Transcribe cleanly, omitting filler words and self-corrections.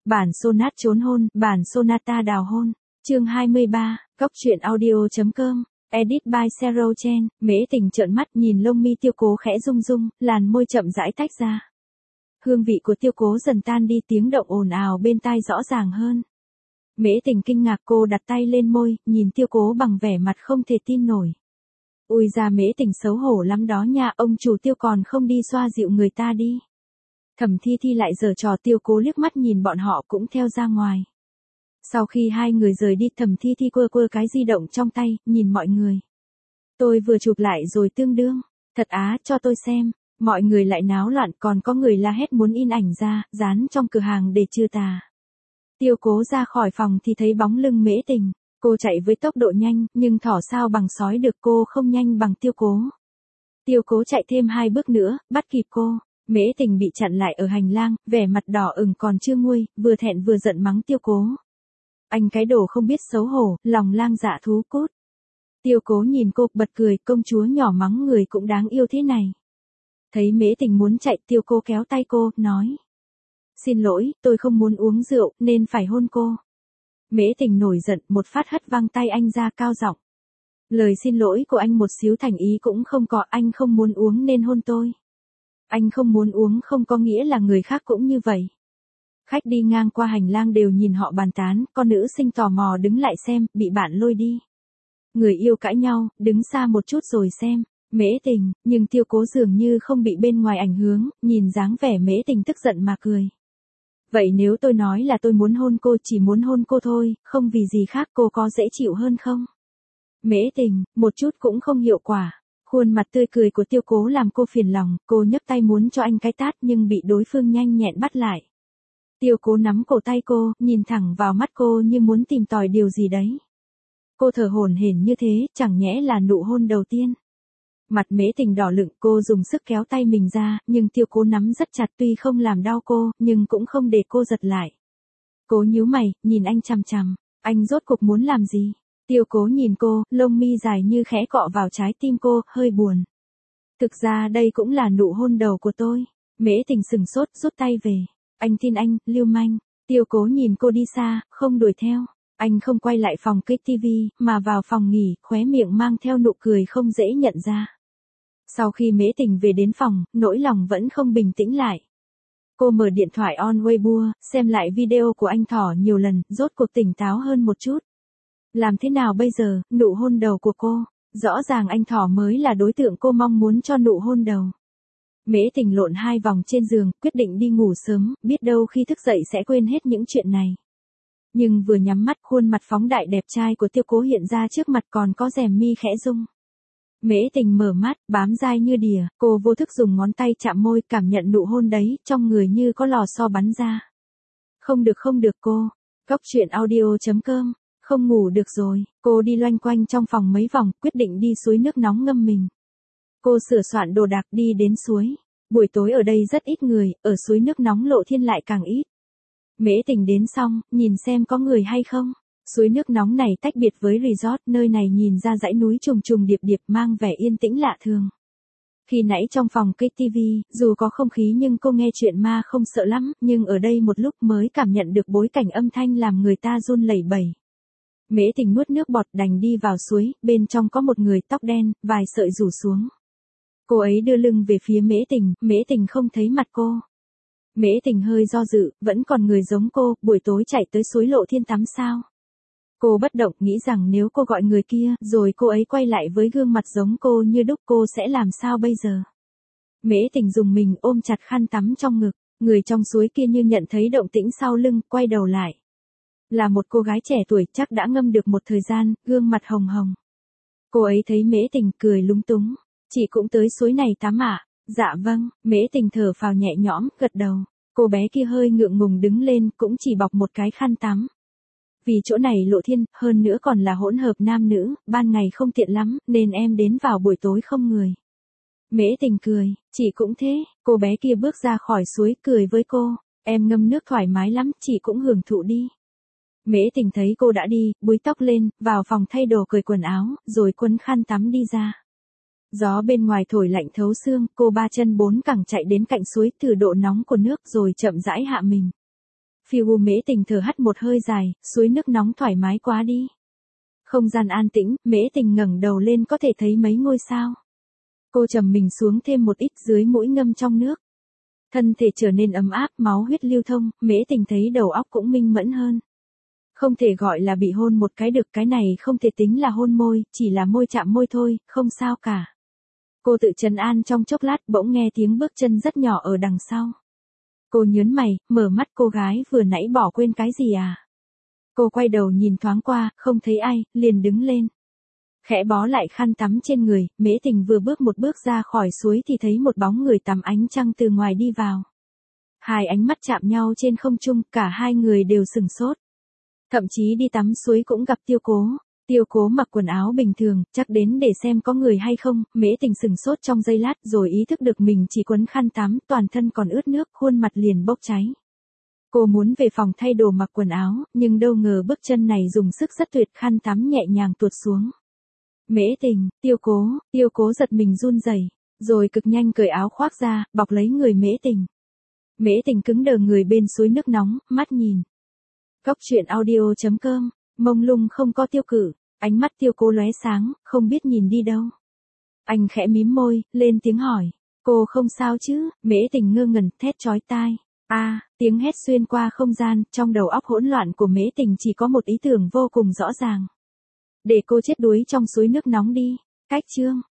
Bản sonat trốn hôn, bản sonata đào hôn. Chương 23, Cốc truyện audio.com. Edit by Sero Chen. Mễ Tình trợn mắt nhìn lông mi Tiêu Cố khẽ rung rung, làn môi chậm rãi tách ra. Hương vị của Tiêu Cố dần tan đi, tiếng động ồn ào bên tai rõ ràng hơn. Mễ Tình kinh ngạc, cô đặt tay lên môi, nhìn Tiêu Cố bằng vẻ mặt không thể tin nổi. Ui ra Mễ Tình xấu hổ lắm đó nha, ông chủ Tiêu còn không đi xoa dịu người ta đi. Thẩm Thi Thi lại giở trò. Tiêu Cố liếc mắt nhìn bọn họ cũng theo ra ngoài. Sau khi hai người rời đi, Thẩm Thi Thi quơ quơ cái di động trong tay, nhìn mọi người. Tôi vừa chụp lại rồi tương đương. Thật á, cho tôi xem. Mọi người lại náo loạn, còn có người la hét muốn in ảnh ra, dán trong cửa hàng để trừ tà. Tiêu Cố ra khỏi phòng thì thấy bóng lưng Mễ Tình. Cô chạy với tốc độ nhanh, nhưng thỏ sao bằng sói được, cô không nhanh bằng Tiêu Cố. Tiêu Cố chạy thêm 2 bước nữa, bắt kịp cô. Mễ Tình bị chặn lại ở hành lang, vẻ mặt đỏ ửng còn chưa nguôi, vừa thẹn vừa giận mắng Tiêu Cố. Anh cái đồ không biết xấu hổ, lòng lang dạ thú cút. Tiêu Cố nhìn cô, bật cười, công chúa nhỏ mắng người cũng đáng yêu thế này. Thấy Mễ Tình muốn chạy, Tiêu Cố kéo tay cô, nói. Xin lỗi, tôi không muốn uống rượu, nên phải hôn cô. Mễ Tình nổi giận, một phát hất văng tay anh ra, cao giọng. Lời xin lỗi của anh một xíu thành ý cũng không có, anh không muốn uống nên hôn tôi. Anh không muốn uống không có nghĩa là người khác cũng như vậy. Khách đi ngang qua hành lang đều nhìn họ bàn tán, con nữ sinh tò mò đứng lại xem, bị bạn lôi đi. Người yêu cãi nhau, đứng xa một chút rồi xem. Mễ Tình, nhưng Tiêu Cố dường như không bị bên ngoài ảnh hưởng, nhìn dáng vẻ Mễ Tình tức giận mà cười. Vậy nếu tôi nói là tôi muốn hôn cô, chỉ muốn hôn cô thôi, không vì gì khác, cô có dễ chịu hơn không? Mễ Tình, một chút cũng không hiệu quả. Khuôn mặt tươi cười của Tiêu Cố làm cô phiền lòng, cô nhấc tay muốn cho anh cái tát nhưng bị đối phương nhanh nhẹn bắt lại. Tiêu Cố nắm cổ tay cô, nhìn thẳng vào mắt cô như muốn tìm tòi điều gì đấy. Cô thở hổn hển như thế, chẳng nhẽ là nụ hôn đầu tiên. Mặt Mễ Tình đỏ lựng, cô dùng sức kéo tay mình ra, nhưng Tiêu Cố nắm rất chặt, tuy không làm đau cô, nhưng cũng không để cô giật lại. Cố nhíu mày, nhìn anh chằm chằm, anh rốt cuộc muốn làm gì? Tiêu Cố nhìn cô, lông mi dài như khẽ cọ vào trái tim cô, hơi buồn. Thực ra đây cũng là nụ hôn đầu của tôi. Mễ Tình sừng sốt, rút tay về. Anh tin anh, lưu manh. Tiêu Cố nhìn cô đi xa, không đuổi theo. Anh không quay lại phòng kênh TV, mà vào phòng nghỉ, khóe miệng mang theo nụ cười không dễ nhận ra. Sau khi Mễ Tình về đến phòng, nỗi lòng vẫn không bình tĩnh lại. Cô mở điện thoại on Weibo, xem lại video của anh Thỏ nhiều lần, rốt cuộc tỉnh táo hơn một chút. Làm thế nào bây giờ, nụ hôn đầu của cô, rõ ràng anh Thỏ mới là đối tượng cô mong muốn cho nụ hôn đầu. Mễ Tình lộn 2 vòng trên giường, quyết định đi ngủ sớm, biết đâu khi thức dậy sẽ quên hết những chuyện này. Nhưng vừa nhắm mắt, khuôn mặt phóng đại đẹp trai của Tiêu Cố hiện ra trước mặt, còn có rèm mi khẽ rung. Mễ Tình mở mắt, bám dai như đìa, cô vô thức dùng ngón tay chạm môi, cảm nhận nụ hôn đấy, trong người như có lò xo bắn ra. Không được cô. Cốc truyện audio.com. Không ngủ được rồi, cô đi loanh quanh trong phòng mấy vòng, quyết định đi suối nước nóng ngâm mình. Cô sửa soạn đồ đạc đi đến suối. Buổi tối ở đây rất ít người, ở suối nước nóng Lộ Thiên lại càng ít. Mễ Tình đến xong, nhìn xem có người hay không. Suối nước nóng này tách biệt với resort, nơi này nhìn ra dãy núi trùng trùng điệp điệp mang vẻ yên tĩnh lạ thường. Khi nãy trong phòng kênh TV, dù có không khí nhưng cô nghe chuyện ma không sợ lắm, nhưng ở đây một lúc mới cảm nhận được bối cảnh âm thanh làm người ta run lẩy bẩy. Mễ Tình nuốt nước bọt đành đi vào suối, bên trong có một người tóc đen, vài sợi rủ xuống. Cô ấy đưa lưng về phía Mễ Tình không thấy mặt cô. Mễ Tình hơi do dự, vẫn còn người giống cô, buổi tối chạy tới suối Lộ Thiên tắm sao? Cô bất động, nghĩ rằng nếu cô gọi người kia, rồi cô ấy quay lại với gương mặt giống cô như đúc, cô sẽ làm sao bây giờ? Mễ Tình dùng mình ôm chặt khăn tắm trong ngực, người trong suối kia như nhận thấy động tĩnh sau lưng, quay đầu lại. Là một cô gái trẻ tuổi, chắc đã ngâm được một thời gian, gương mặt hồng hồng. Cô ấy thấy Mễ Tình, cười lúng túng. Chị cũng tới suối này tắm ạ? Dạ vâng. Mễ Tình thở phào nhẹ nhõm, gật đầu. Cô bé kia hơi ngượng ngùng đứng lên, cũng chỉ bọc một cái khăn tắm. Vì chỗ này Lộ Thiên, hơn nữa còn là hỗn hợp nam nữ, ban ngày không tiện lắm, nên em đến vào buổi tối không người. Mễ Tình cười, chị cũng thế. Cô bé kia bước ra khỏi suối, cười với cô. Em ngâm nước thoải mái lắm, chị cũng hưởng thụ đi. Mễ Tình thấy cô đã đi, búi tóc lên, vào phòng thay đồ cởi quần áo, rồi quấn khăn tắm đi ra. Gió bên ngoài thổi lạnh thấu xương, cô 3 chân 4 cẳng chạy đến cạnh suối, thử độ nóng của nước rồi chậm rãi hạ mình. Phiêu Mễ Tình thở hắt một hơi dài, suối nước nóng thoải mái quá đi. Không gian an tĩnh, Mễ Tình ngẩng đầu lên có thể thấy mấy ngôi sao. Cô trầm mình xuống thêm một ít dưới mũi ngâm trong nước. Thân thể trở nên ấm áp, máu huyết lưu thông, Mễ Tình thấy đầu óc cũng minh mẫn hơn. Không thể gọi là bị hôn một cái được, cái này không thể tính là hôn môi, chỉ là môi chạm môi thôi, không sao cả. Cô tự trấn an trong chốc lát, bỗng nghe tiếng bước chân rất nhỏ ở đằng sau. Cô nhớn mày, mở mắt, cô gái vừa nãy bỏ quên cái gì à? Cô quay đầu nhìn thoáng qua, không thấy ai, liền đứng lên. Khẽ bó lại khăn tắm trên người, Mễ Tình vừa bước một bước ra khỏi suối thì thấy một bóng người tắm ánh trăng từ ngoài đi vào. Hai ánh mắt chạm nhau trên không trung, cả hai người đều sửng sốt. Thậm chí đi tắm suối cũng gặp Tiêu Cố. Tiêu Cố mặc quần áo bình thường, chắc đến để xem có người hay không, Mễ Tình sửng sốt trong giây lát rồi ý thức được mình chỉ quấn khăn tắm, toàn thân còn ướt nước, khuôn mặt liền bốc cháy. Cô muốn về phòng thay đồ mặc quần áo, nhưng đâu ngờ bước chân này dùng sức rất tuyệt, khăn tắm nhẹ nhàng tuột xuống. Mễ Tình, Tiêu Cố giật mình run rẩy, rồi cực nhanh cởi áo khoác ra, bọc lấy người Mễ Tình. Mễ Tình cứng đờ người bên suối nước nóng, mắt nhìn. Cóc truyện audio.com, mông lung không có tiêu cự, ánh mắt Tiêu Cố lóe sáng, không biết nhìn đi đâu. Anh khẽ mím môi, lên tiếng hỏi, cô không sao chứ? Mễ Tình ngơ ngẩn, thét chói tai. Tiếng hét xuyên qua không gian, trong đầu óc hỗn loạn của Mễ Tình chỉ có một ý tưởng vô cùng rõ ràng. Để cô chết đuối trong suối nước nóng đi. Cách chương